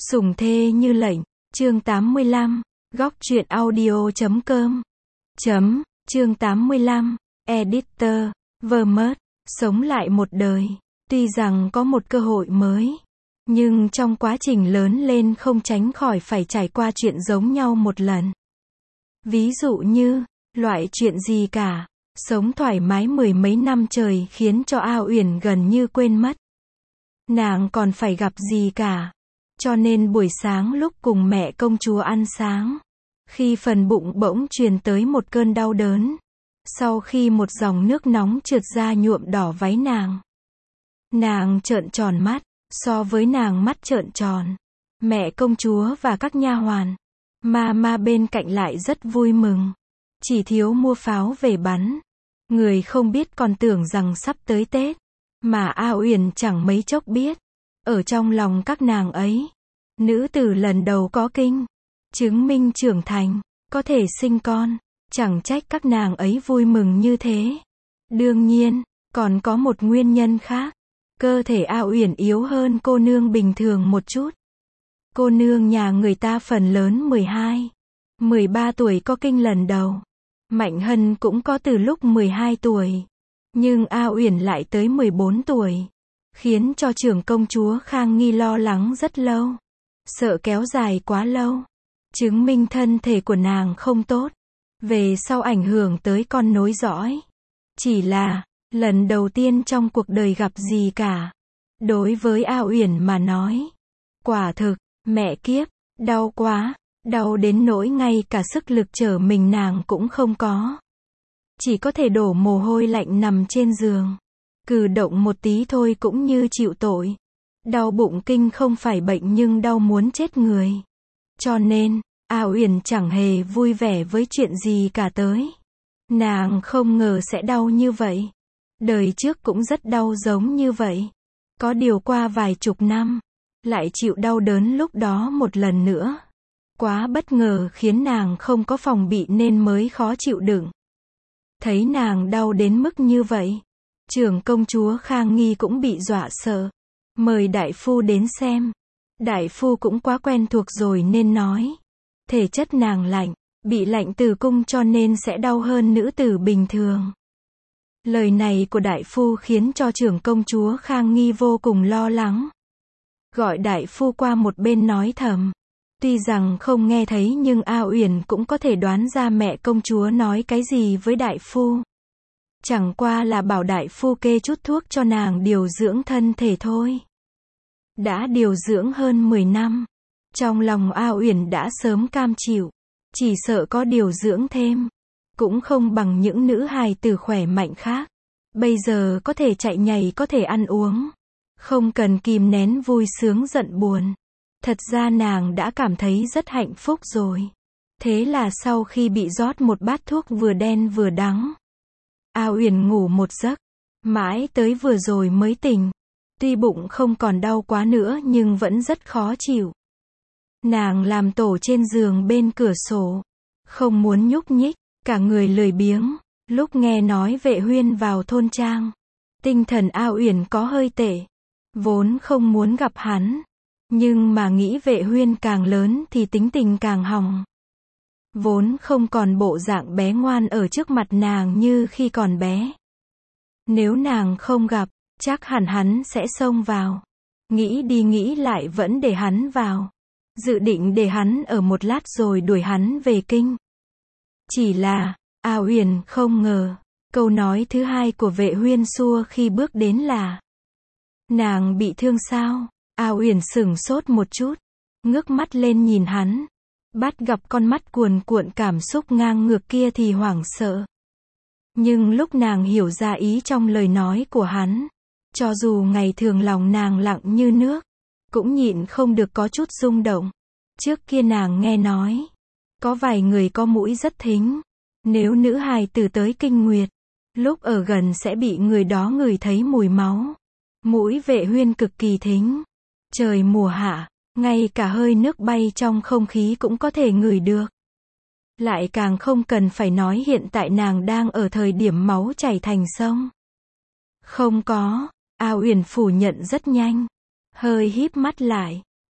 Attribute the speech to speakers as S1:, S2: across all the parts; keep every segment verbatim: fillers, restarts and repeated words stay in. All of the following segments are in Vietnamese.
S1: Sủng thê như lệnh, chương tám mươi lăm, góc truyện audio chấm com. Chấm, chương tám mươi lăm, Editor, Vermont, sống lại một đời. Tuy rằng có một cơ hội mới, nhưng trong quá trình lớn lên không tránh khỏi phải trải qua chuyện giống nhau một lần. Ví dụ như, loại chuyện gì cả, sống thoải mái mười mấy năm trời khiến cho A Uyển gần như quên mất. Nàng còn phải gặp gì cả. Cho nên buổi sáng lúc cùng mẹ công chúa ăn sáng, khi phần bụng bỗng truyền tới một cơn đau đớn, sau khi một dòng nước nóng trượt ra nhuộm đỏ váy nàng. Nàng trợn tròn mắt, so với nàng mắt trợn tròn, mẹ công chúa và các nha hoàn, ma ma bên cạnh lại rất vui mừng. Chỉ thiếu mua pháo về bắn. Người không biết còn tưởng rằng sắp tới Tết, mà A Uyển chẳng mấy chốc biết. Ở trong lòng các nàng ấy, nữ tử lần đầu có kinh, chứng minh trưởng thành, có thể sinh con, chẳng trách các nàng ấy vui mừng như thế. Đương nhiên, còn có một nguyên nhân khác, cơ thể A Uyển yếu hơn cô nương bình thường một chút. Cô nương nhà người ta phần lớn mười hai, mười ba tuổi có kinh lần đầu. Mạnh Hân cũng có từ lúc mười hai tuổi, nhưng A Uyển lại tới mười bốn tuổi. Khiến cho trưởng công chúa Khang Nghi lo lắng rất lâu. Sợ kéo dài quá lâu. Chứng minh thân thể của nàng không tốt. Về sau ảnh hưởng tới con nối dõi. Chỉ là, lần đầu tiên trong cuộc đời gặp gì cả. Đối với A Uyển mà nói. Quả thực, mẹ kiếp, đau quá. Đau đến nỗi ngay cả sức lực trở mình nàng cũng không có. Chỉ có thể đổ mồ hôi lạnh nằm trên giường. Cử động một tí thôi cũng như chịu tội. Đau bụng kinh không phải bệnh nhưng đau muốn chết người. Cho nên, A Uyển chẳng hề vui vẻ với chuyện gì cả tới. Nàng không ngờ sẽ đau như vậy. Đời trước cũng rất đau giống như vậy. Có điều qua vài chục năm, lại chịu đau đớn lúc đó một lần nữa. Quá bất ngờ khiến nàng không có phòng bị nên mới khó chịu đựng. Thấy nàng đau đến mức như vậy, trưởng công chúa Khang Nghi cũng bị dọa sợ. Mời đại phu đến xem. Đại phu cũng quá quen thuộc rồi nên nói. Thể chất nàng lạnh, bị lạnh từ cung cho nên sẽ đau hơn nữ tử bình thường. Lời này của đại phu khiến cho trưởng công chúa Khang Nghi vô cùng lo lắng. Gọi đại phu qua một bên nói thầm. Tuy rằng không nghe thấy nhưng A Uyển cũng có thể đoán ra mẹ công chúa nói cái gì với đại phu. Chẳng qua là bảo đại phu kê chút thuốc cho nàng điều dưỡng thân thể thôi. Đã điều dưỡng hơn mười năm. Trong lòng A Uyển đã sớm cam chịu. Chỉ sợ có điều dưỡng thêm. Cũng không bằng những nữ hài tử khỏe mạnh khác. Bây giờ có thể chạy nhảy có thể ăn uống. Không cần kìm nén vui sướng giận buồn. Thật ra nàng đã cảm thấy rất hạnh phúc rồi. Thế là sau khi bị rót một bát thuốc vừa đen vừa đắng, A Uyển ngủ một giấc, mãi tới vừa rồi mới tỉnh. Tuy bụng không còn đau quá nữa nhưng vẫn rất khó chịu. Nàng làm tổ trên giường bên cửa sổ, không muốn nhúc nhích, cả người lười biếng. Lúc nghe nói Vệ Huyên vào thôn trang, tinh thần A Uyển có hơi tệ, vốn không muốn gặp hắn. Nhưng mà nghĩ Vệ Huyên càng lớn thì tính tình càng hỏng. Vốn không còn bộ dạng bé ngoan ở trước mặt nàng như khi còn bé. Nếu nàng không gặp, chắc hẳn hắn sẽ xông vào. Nghĩ đi nghĩ lại vẫn để hắn vào. Dự định để hắn ở một lát rồi đuổi hắn về kinh. Chỉ là, A Uyển không ngờ, câu nói thứ hai của Vệ Huyên xua khi bước đến là: nàng bị thương sao? A Uyển sửng sốt một chút, ngước mắt lên nhìn hắn, bắt gặp con mắt cuồn cuộn cảm xúc ngang ngược kia thì hoảng sợ. Nhưng lúc nàng hiểu ra ý trong lời nói của hắn, cho dù ngày thường lòng nàng lặng như nước, cũng nhịn không được có chút rung động. Trước kia nàng nghe nói, có vài người có mũi rất thính, nếu nữ hài tử tới kinh nguyệt, lúc ở gần sẽ bị người đó ngửi thấy mùi máu. Mũi Vệ Huyên cực kỳ thính. Trời mùa hạ, ngay cả hơi nước bay trong không khí cũng có thể ngửi được. Lại càng không cần phải nói hiện tại nàng đang ở thời điểm máu chảy thành sông. Không có, A Uyển phủ nhận rất nhanh. Hơi híp mắt lại,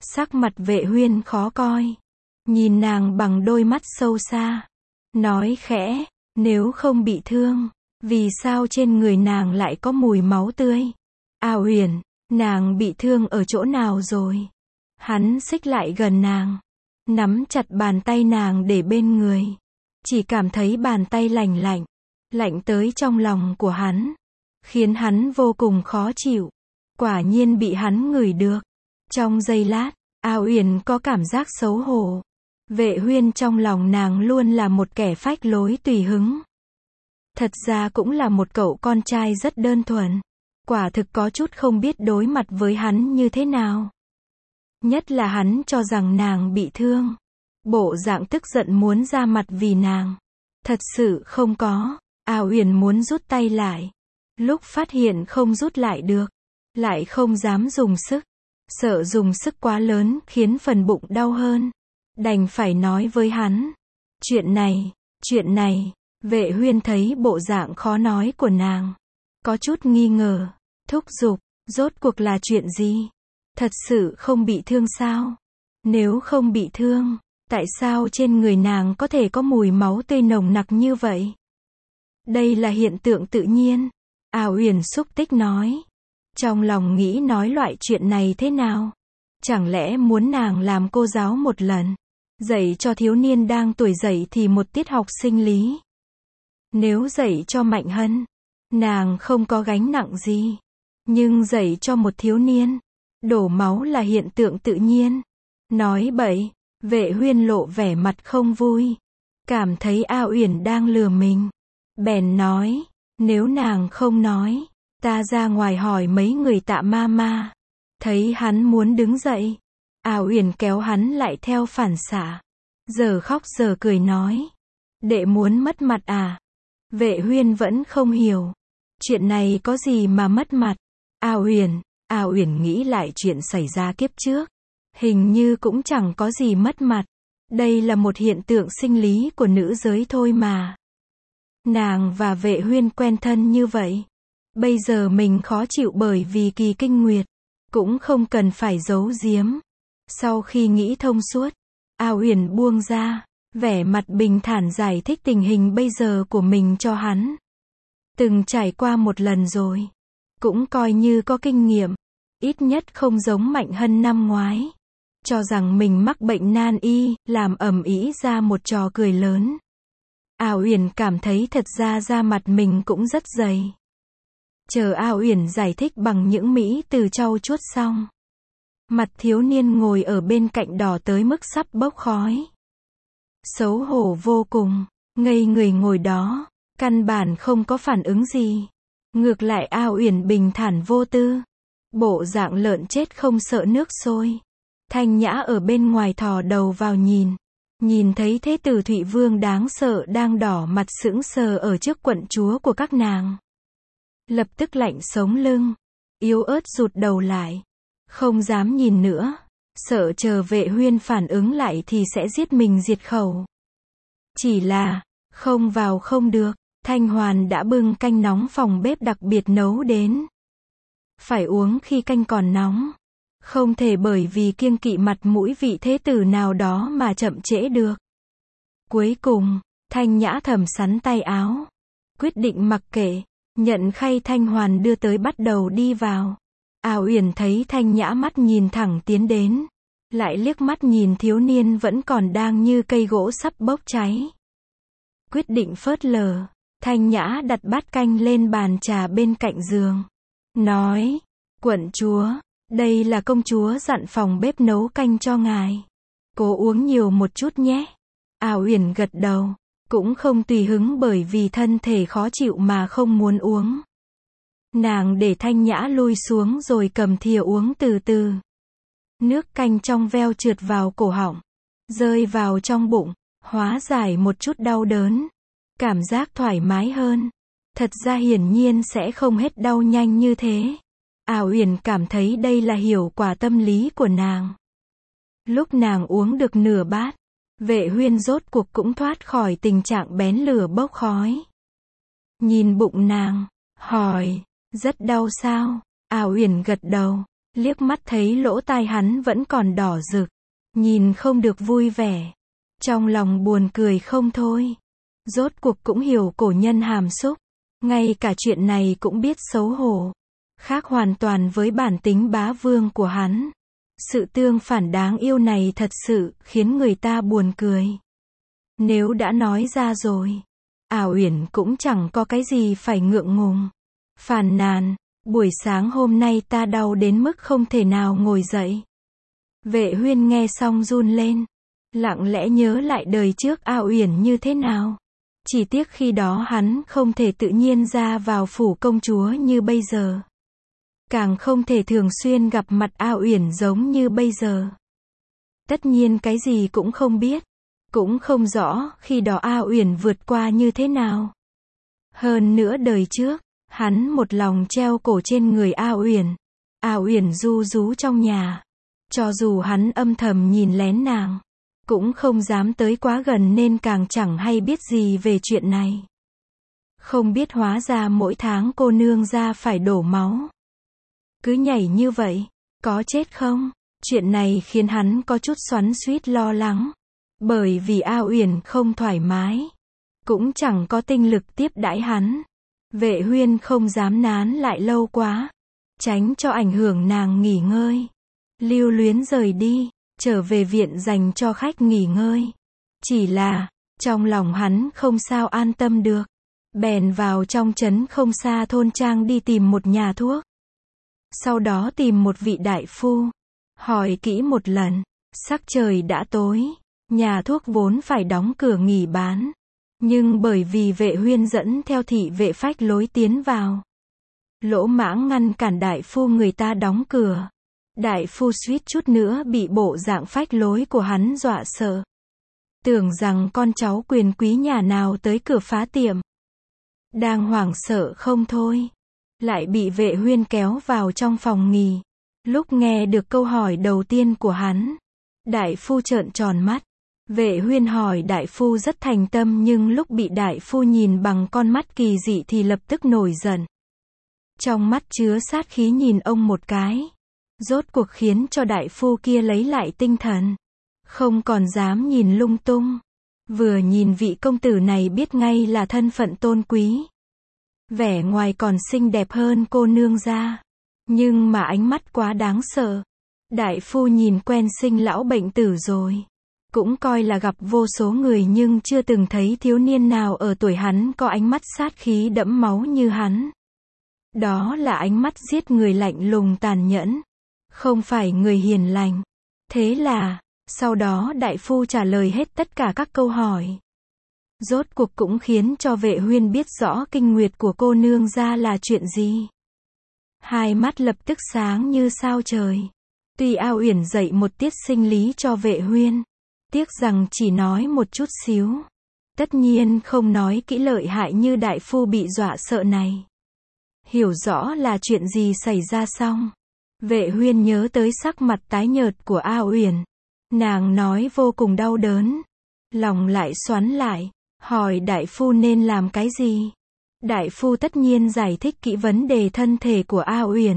S1: Sắc mặt Vệ Huyên khó coi. Nhìn nàng bằng đôi mắt sâu xa. Nói khẽ, nếu không bị thương, vì sao trên người nàng lại có mùi máu tươi? A Uyển, nàng bị thương ở chỗ nào rồi? Hắn xích lại gần nàng, nắm chặt bàn tay nàng để bên người. Chỉ cảm thấy bàn tay lạnh lạnh, lạnh tới trong lòng của hắn, khiến hắn vô cùng khó chịu. Quả nhiên bị hắn ngửi được. Trong giây lát, A Uyển có cảm giác xấu hổ. Vệ Huyên trong lòng nàng luôn là một kẻ phách lối tùy hứng. Thật ra cũng là một cậu con trai rất đơn thuần. Quả thực có chút không biết đối mặt với hắn như thế nào. Nhất là hắn cho rằng nàng bị thương. Bộ dạng tức giận muốn ra mặt vì nàng. Thật sự không có. A Uyển muốn rút tay lại. Lúc phát hiện không rút lại được, lại không dám dùng sức. Sợ dùng sức quá lớn khiến phần bụng đau hơn. Đành phải nói với hắn. Chuyện này, chuyện này. Vệ Huyên thấy bộ dạng khó nói của nàng, có chút nghi ngờ, thúc giục, rốt cuộc là chuyện gì? Thật sự không bị thương sao? Nếu không bị thương, tại sao trên người nàng có thể có mùi máu tươi nồng nặc như vậy? Đây là hiện tượng tự nhiên. A Uyển xúc tích nói. Trong lòng nghĩ nói loại chuyện này thế nào? Chẳng lẽ muốn nàng làm cô giáo một lần, dạy cho thiếu niên đang tuổi dậy thì một tiết học sinh lý? Nếu dạy cho Mạnh Hân, nàng không có gánh nặng gì. Nhưng dạy cho một thiếu niên, đổ máu là hiện tượng tự nhiên. Nói bậy. Vệ Huyên lộ vẻ mặt không vui. Cảm thấy A Uyển đang lừa mình. Bèn nói, nếu nàng không nói, ta ra ngoài hỏi mấy người Tạ ma ma. Thấy hắn muốn đứng dậy, A Uyển kéo hắn lại theo phản xạ. Giờ khóc giờ cười nói, đệ muốn mất mặt à? Vệ Huyên vẫn không hiểu. Chuyện này có gì mà mất mặt? A Uyển, A Uyển nghĩ lại chuyện xảy ra kiếp trước. Hình như cũng chẳng có gì mất mặt. Đây là một hiện tượng sinh lý của nữ giới thôi mà. Nàng và Vệ Huyên quen thân như vậy. Bây giờ mình khó chịu bởi vì kỳ kinh nguyệt. Cũng không cần phải giấu giếm. Sau khi nghĩ thông suốt, A Uyển buông ra. Vẻ mặt bình thản giải thích tình hình bây giờ của mình cho hắn. Từng trải qua một lần rồi. Cũng coi như có kinh nghiệm. Ít nhất không giống Mạnh Hân năm ngoái. Cho rằng mình mắc bệnh nan y, làm ầm ĩ ra một trò cười lớn. A Uyển cảm thấy thật ra da mặt mình cũng rất dày. Chờ A Uyển giải thích bằng những mỹ từ trau chuốt xong. Mặt thiếu niên ngồi ở bên cạnh đỏ tới mức sắp bốc khói. Xấu hổ vô cùng, ngây người ngồi đó, căn bản không có phản ứng gì. Ngược lại A Uyển bình thản vô tư. Bộ dạng lợn chết không sợ nước sôi. Thanh Nhã ở bên ngoài thò đầu vào nhìn. Nhìn thấy thế tử Thụy Vương đáng sợ đang đỏ mặt sững sờ ở trước quận chúa của các nàng. Lập tức lạnh sống lưng. Yếu ớt rụt đầu lại. Không dám nhìn nữa. Sợ chờ Vệ Huyên phản ứng lại thì sẽ giết mình diệt khẩu. Chỉ là, không vào không được. Thanh Hoàn đã bưng canh nóng phòng bếp đặc biệt nấu đến. Phải uống khi canh còn nóng. Không thể bởi vì kiêng kỵ mặt mũi vị thế tử nào đó mà chậm trễ được. Cuối cùng, Thanh Nhã thầm sắn tay áo. Quyết định mặc kệ, nhận khay Thanh Hoàn đưa tới bắt đầu đi vào. A Uyển thấy Thanh Nhã mắt nhìn thẳng tiến đến. Lại liếc mắt nhìn thiếu niên vẫn còn đang như cây gỗ sắp bốc cháy. Quyết định phớt lờ, Thanh Nhã đặt bát canh lên bàn trà bên cạnh giường. Nói, quận chúa, đây là công chúa dặn phòng bếp nấu canh cho ngài. Cố uống nhiều một chút nhé. A Uyển gật đầu, cũng không tùy hứng bởi vì thân thể khó chịu mà không muốn uống. Nàng để Thanh Nhã lui xuống rồi cầm thìa uống từ từ. Nước canh trong veo trượt vào cổ họng, rơi vào trong bụng, hóa giải một chút đau đớn. Cảm giác thoải mái hơn. Thật ra hiển nhiên sẽ không hết đau nhanh như thế. A Uyển cảm thấy đây là hiệu quả tâm lý của nàng. Lúc nàng uống được nửa bát, Vệ Huyên rốt cuộc cũng thoát khỏi tình trạng bén lửa bốc khói. Nhìn bụng nàng, hỏi, rất đau sao? A Uyển gật đầu, Liếc mắt thấy lỗ tai hắn vẫn còn đỏ rực, nhìn không được vui vẻ. Trong lòng buồn cười không thôi. Rốt cuộc cũng hiểu cổ nhân hàm xúc. Ngay cả chuyện này cũng biết xấu hổ. Khác hoàn toàn với bản tính bá vương của hắn. Sự tương phản đáng yêu này thật sự khiến người ta buồn cười. Nếu đã nói ra rồi, Ảo Uyển cũng chẳng có cái gì phải ngượng ngùng. Phàn nàn, buổi sáng hôm nay ta đau đến mức không thể nào ngồi dậy. Vệ Huyên nghe xong run lên. Lặng lẽ nhớ lại đời trước Ảo Uyển như thế nào. Chỉ tiếc khi đó hắn không thể tự nhiên ra vào phủ công chúa như bây giờ. Càng không thể thường xuyên gặp mặt Ảo Uyển giống như bây giờ. Tất nhiên cái gì cũng không biết. Cũng không rõ khi đó Ảo Uyển vượt qua như thế nào. Hơn nữa đời trước, hắn một lòng treo cổ trên người Ảo Uyển. Ảo Uyển ru rú trong nhà. Cho dù hắn âm thầm nhìn lén nàng, cũng không dám tới quá gần nên càng chẳng hay biết gì về chuyện này. Không biết hóa ra mỗi tháng cô nương ra phải đổ máu. Cứ nhảy như vậy, có chết không? Chuyện này khiến hắn có chút xoắn xuýt lo lắng. Bởi vì Ảo Uyển không thoải mái, cũng chẳng có tinh lực tiếp đãi hắn. Vệ Huyên không dám nán lại lâu quá, tránh cho ảnh hưởng nàng nghỉ ngơi. Lưu luyến rời đi, trở về viện dành cho khách nghỉ ngơi. Chỉ là, trong lòng hắn không sao an tâm được. Bèn vào trong trấn không xa thôn trang đi tìm một nhà thuốc. Sau đó tìm một vị đại phu. Hỏi kỹ một lần, sắc trời đã tối. Nhà thuốc vốn phải đóng cửa nghỉ bán. Nhưng bởi vì Vệ Huyên dẫn theo thị vệ phách lối tiến vào, lỗ mãng ngăn cản đại phu người ta đóng cửa. Đại phu suýt chút nữa bị bộ dạng phách lối của hắn dọa sợ. Tưởng rằng con cháu quyền quý nhà nào tới cửa phá tiệm. Đang hoảng sợ không thôi, lại bị Vệ Huyên kéo vào trong phòng nghỉ. Lúc nghe được câu hỏi đầu tiên của hắn, đại phu trợn tròn mắt. Vệ Huyên hỏi đại phu rất thành tâm nhưng lúc bị đại phu nhìn bằng con mắt kỳ dị thì lập tức nổi giận. Trong mắt chứa sát khí nhìn ông một cái. Rốt cuộc khiến cho đại phu kia lấy lại tinh thần. Không còn dám nhìn lung tung. Vừa nhìn vị công tử này biết ngay là thân phận tôn quý. Vẻ ngoài còn xinh đẹp hơn cô nương ra. Nhưng mà ánh mắt quá đáng sợ. Đại phu nhìn quen sinh lão bệnh tử rồi. Cũng coi là gặp vô số người nhưng chưa từng thấy thiếu niên nào ở tuổi hắn có ánh mắt sát khí đẫm máu như hắn. Đó là ánh mắt giết người lạnh lùng tàn nhẫn. Không phải người hiền lành. Thế là, sau đó đại phu trả lời hết tất cả các câu hỏi. Rốt cuộc cũng khiến cho Vệ Huyên biết rõ kinh nguyệt của cô nương ra là chuyện gì. Hai mắt lập tức sáng như sao trời. Tuy Ảo Uyển dạy một tiết sinh lý cho Vệ Huyên, tiếc rằng chỉ nói một chút xíu. Tất nhiên không nói kỹ lợi hại như đại phu bị dọa sợ này. Hiểu rõ là chuyện gì xảy ra xong. Vệ Huyên nhớ tới sắc mặt tái nhợt của Ảo Uyển. Nàng nói vô cùng đau đớn. Lòng lại xoắn lại, hỏi đại phu nên làm cái gì. Đại phu tất nhiên giải thích kỹ vấn đề thân thể của Ảo Uyển.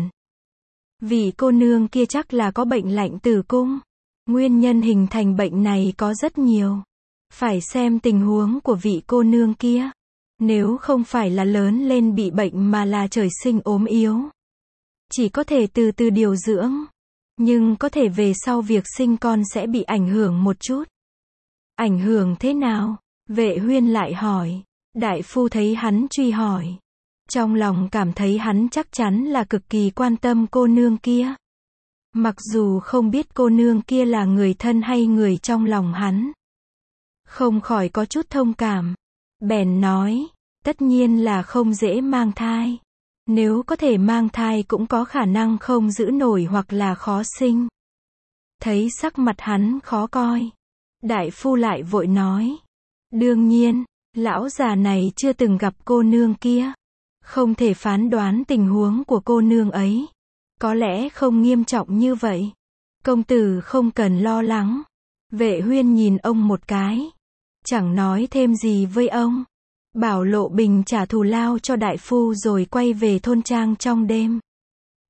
S1: Vì cô nương kia chắc là có bệnh lạnh tử cung. Nguyên nhân hình thành bệnh này có rất nhiều. Phải xem tình huống của vị cô nương kia. Nếu không phải là lớn lên bị bệnh mà là trời sinh ốm yếu, chỉ có thể từ từ điều dưỡng. Nhưng có thể về sau việc sinh con sẽ bị ảnh hưởng một chút. Ảnh hưởng thế nào? Vệ Huyên lại hỏi. Đại phu thấy hắn truy hỏi, trong lòng cảm thấy hắn chắc chắn là cực kỳ quan tâm cô nương kia. Mặc dù không biết cô nương kia là người thân hay người trong lòng hắn. Không khỏi có chút thông cảm. Bèn nói, tất nhiên là không dễ mang thai. Nếu có thể mang thai cũng có khả năng không giữ nổi hoặc là khó sinh. Thấy sắc mặt hắn khó coi, đại phu lại vội nói. Đương nhiên, lão già này chưa từng gặp cô nương kia. Không thể phán đoán tình huống của cô nương ấy. Có lẽ không nghiêm trọng như vậy. Công tử không cần lo lắng. Vệ Huyên nhìn ông một cái. Chẳng nói thêm gì với ông. Bảo Lộ Bình trả thù lao cho đại phu rồi quay về thôn trang trong đêm.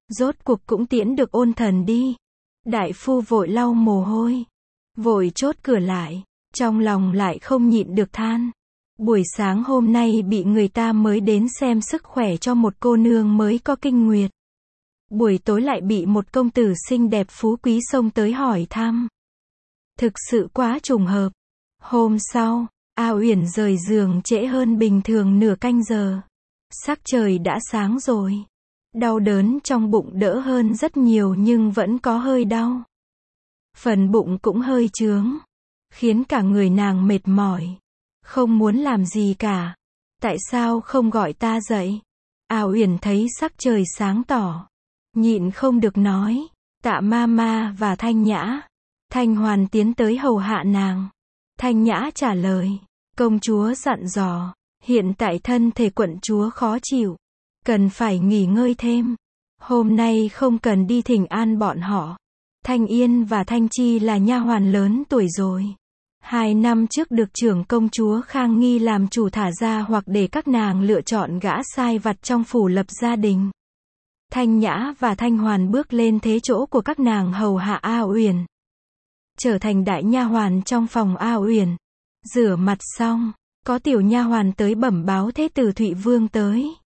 S1: Rốt cuộc cũng tiễn được ôn thần đi. Đại phu vội lau mồ hôi, vội chốt cửa lại, trong lòng lại không nhịn được than. Buổi sáng hôm nay bị người ta mới đến xem sức khỏe cho một cô nương mới có kinh nguyệt. Buổi tối lại bị một công tử xinh đẹp phú quý xông tới hỏi thăm. Thực sự quá trùng hợp. Hôm sau, A Uyển rời giường trễ hơn bình thường nửa canh giờ. Sắc trời đã sáng rồi. Đau đớn trong bụng đỡ hơn rất nhiều nhưng vẫn có hơi đau. Phần bụng cũng hơi chướng, khiến cả người nàng mệt mỏi. Không muốn làm gì cả. Tại sao không gọi ta dậy? A Uyển thấy sắc trời sáng tỏ, nhịn không được nói. Tạ Mama và Thanh Nhã. Thanh Hoàn tiến tới hầu hạ nàng. Thanh Nhã trả lời, công chúa dặn dò, hiện tại thân thể quận chúa khó chịu, cần phải nghỉ ngơi thêm. Hôm nay không cần đi thỉnh an bọn họ. Thanh Yên và Thanh Chi là nha hoàn lớn tuổi rồi. Hai năm trước được trưởng công chúa Khang Nghi làm chủ thả ra hoặc để các nàng lựa chọn gã sai vặt trong phủ lập gia đình. Thanh Nhã và Thanh Hoàn bước lên thế chỗ của các nàng hầu hạ A Uyển, trở thành đại nha hoàn trong phòng A Uyển. Rửa mặt xong, có tiểu nha hoàn tới bẩm báo thế tử Thụy Vương tới.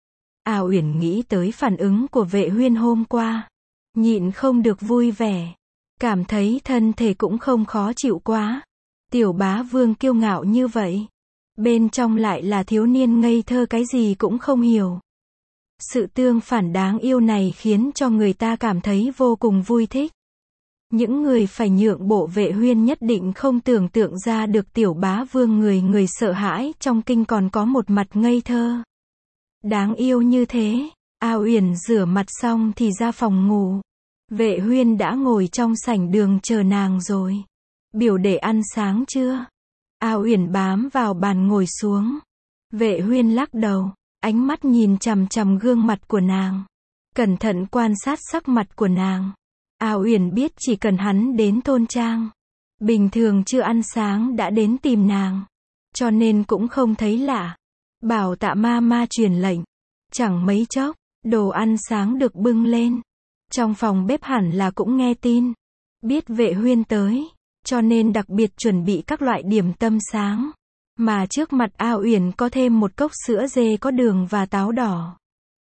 S1: A Uyển nghĩ tới phản ứng của Vệ Huyên hôm qua, nhịn không được vui vẻ, cảm thấy thân thể cũng không khó chịu quá. Tiểu bá vương kiêu ngạo như vậy, bên trong lại là thiếu niên ngây thơ cái gì cũng không hiểu. Sự tương phản đáng yêu này khiến cho người ta cảm thấy vô cùng vui thích. Những người phải nhượng bộ Vệ Huyên nhất định không tưởng tượng ra được tiểu bá vương người người sợ hãi trong kinh còn có một mặt ngây thơ đáng yêu như thế. A Uyển rửa mặt xong thì ra phòng ngủ. Vệ Huyên đã ngồi trong sảnh đường chờ nàng rồi. Biểu đệ ăn sáng chưa? A Uyển bám vào bàn ngồi xuống. Vệ Huyên lắc đầu, ánh mắt nhìn chằm chằm gương mặt của nàng, cẩn thận quan sát sắc mặt của nàng. A Uyển biết chỉ cần hắn đến thôn trang, bình thường chưa ăn sáng đã đến tìm nàng, cho nên cũng không thấy lạ. Bảo Tạ Mama truyền lệnh. Chẳng mấy chốc, đồ ăn sáng được bưng lên. Trong phòng bếp hẳn là cũng nghe tin, biết Vệ Huyên tới, cho nên đặc biệt chuẩn bị các loại điểm tâm sáng. Mà trước mặt A Uyển có thêm một cốc sữa dê có đường và táo đỏ.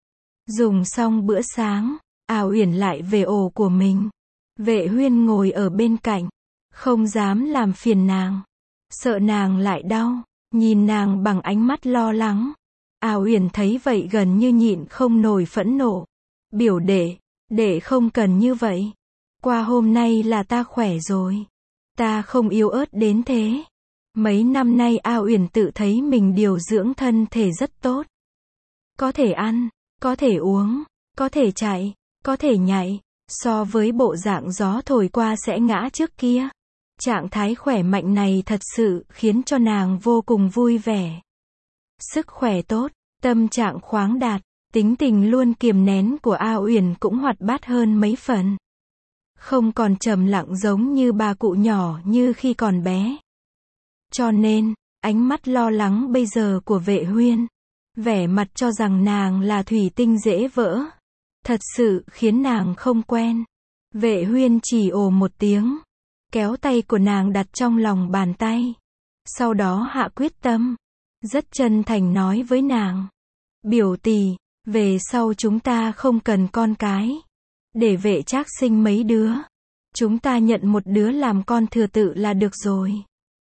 S1: Dùng xong bữa sáng, A Uyển lại về ổ của mình. Vệ Huyên ngồi ở bên cạnh, không dám làm phiền nàng, sợ nàng lại đau, nhìn nàng bằng ánh mắt lo lắng. A Uyển thấy vậy gần như nhịn không nổi phẫn nộ. Biểu đệ, đệ không cần như vậy. Qua hôm nay là ta khỏe rồi. Ta không yếu ớt đến thế. Mấy năm nay A Uyển tự thấy mình điều dưỡng thân thể rất tốt. Có thể ăn, có thể uống, có thể chạy, có thể nhảy. So với bộ dạng gió thổi qua sẽ ngã trước kia, trạng thái khỏe mạnh này thật sự khiến cho nàng vô cùng vui vẻ. Sức khỏe tốt, tâm trạng khoáng đạt, tính tình luôn kiềm nén của A Uyển cũng hoạt bát hơn mấy phần. Không còn trầm lặng giống như bà cụ nhỏ như khi còn bé. Cho nên, ánh mắt lo lắng bây giờ của Vệ Huyên, vẻ mặt cho rằng nàng là thủy tinh dễ vỡ, thật sự khiến nàng không quen. Vệ Huyên chỉ ồ một tiếng, kéo tay của nàng đặt trong lòng bàn tay. Sau đó hạ quyết tâm, rất chân thành nói với nàng. Biểu tỷ, về sau chúng ta không cần con cái. Để Vệ Trác sinh mấy đứa. Chúng ta nhận một đứa làm con thừa tự là được rồi.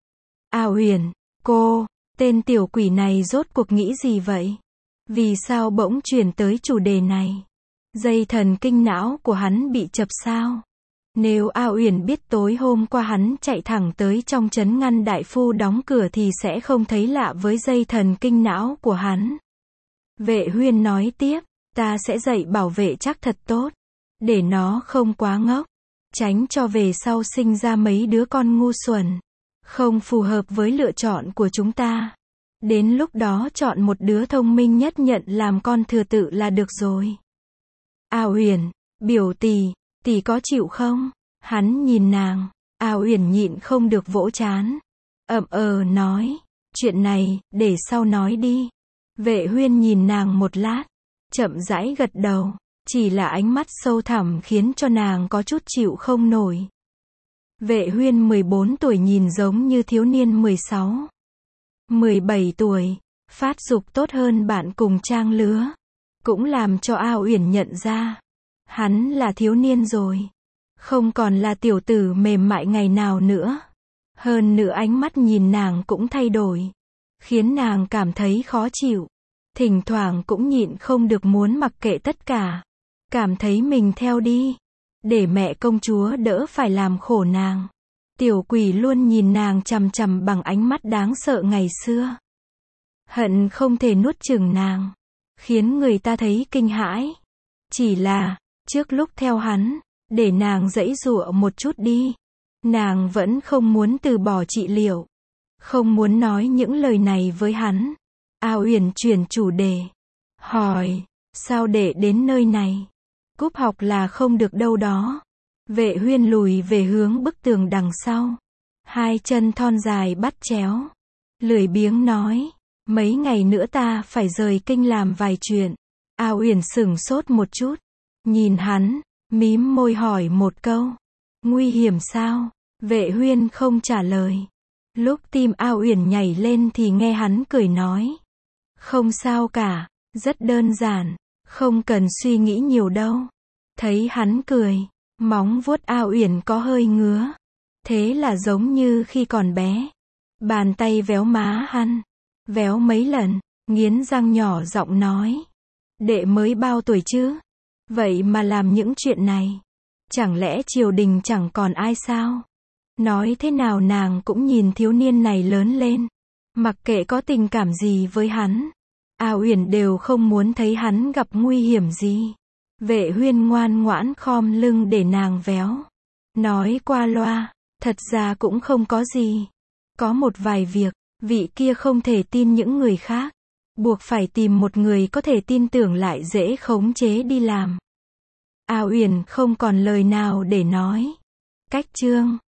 S1: A Uyển, cô, tên tiểu quỷ này rốt cuộc nghĩ gì vậy? Vì sao bỗng chuyển tới chủ đề này? Dây thần kinh não của hắn bị chập sao? Nếu A Uyển biết tối hôm qua hắn chạy thẳng tới trong trấn ngăn đại phu đóng cửa thì sẽ không thấy lạ với dây thần kinh não của hắn. Vệ Huyên nói tiếp, ta sẽ dạy bảo Vệ Trác thật tốt, để nó không quá ngốc, tránh cho về sau sinh ra mấy đứa con ngu xuẩn, không phù hợp với lựa chọn của chúng ta. Đến lúc đó chọn một đứa thông minh nhất nhận làm con thừa tự là được rồi. A Uyển, biểu tỷ, tỷ có chịu không? Hắn nhìn nàng, A Uyển nhịn không được vỗ trán, ậm ờ nói, chuyện này, để sau nói đi. Vệ Huyên nhìn nàng một lát, chậm rãi gật đầu, Chỉ là ánh mắt sâu thẳm khiến cho nàng có chút chịu không nổi. Vệ Huyên mười bốn tuổi nhìn giống như thiếu niên mười sáu, mười bảy tuổi, phát dục tốt hơn bạn cùng trang lứa. Cũng làm cho A Uyển nhận ra, hắn là thiếu niên rồi. Không còn là tiểu tử mềm mại ngày nào nữa. Hơn nữa ánh mắt nhìn nàng cũng thay đổi, khiến nàng cảm thấy khó chịu. Thỉnh thoảng cũng nhịn không được muốn mặc kệ tất cả. Cảm thấy mình theo đi, để mẹ công chúa đỡ phải làm khổ nàng. Tiểu quỷ luôn nhìn nàng chằm chằm bằng ánh mắt đáng sợ ngày xưa. Hận không thể nuốt chửng nàng, khiến người ta thấy kinh hãi. Chỉ là, trước lúc theo hắn, để nàng giãy giụa một chút đi. Nàng vẫn không muốn từ bỏ trị liệu. Không muốn nói những lời này với hắn. A Uyển chuyển chủ đề. Hỏi, sao để đến nơi này? Cúp học là không được đâu đó. Vệ Huyên lùi về hướng bức tường đằng sau. Hai chân thon dài bắt chéo. Lười biếng nói, mấy ngày nữa ta phải rời kinh làm vài chuyện. A Uyển sửng sốt một chút. Nhìn hắn, mím môi hỏi một câu. Nguy hiểm sao? Vệ Huyên không trả lời. Lúc tim A Uyển nhảy lên thì nghe hắn cười nói. Không sao cả, rất đơn giản, không cần suy nghĩ nhiều đâu. Thấy hắn cười, móng vuốt A Uyển có hơi ngứa. Thế là giống như khi còn bé. Bàn tay véo má hắn, véo mấy lần, nghiến răng nhỏ giọng nói. Đệ mới bao tuổi chứ? Vậy mà làm những chuyện này. Chẳng lẽ triều đình chẳng còn ai sao? Nói thế nào nàng cũng nhìn thiếu niên này lớn lên. Mặc kệ có tình cảm gì với hắn, A Uyển đều không muốn thấy hắn gặp nguy hiểm gì. Vệ Huyên ngoan ngoãn khom lưng để nàng véo. Nói qua loa, thật ra cũng không có gì. Có một vài việc, vị kia không thể tin những người khác. Buộc phải tìm một người có thể tin tưởng lại dễ khống chế đi làm. A Uyển không còn lời nào để nói. Cách chương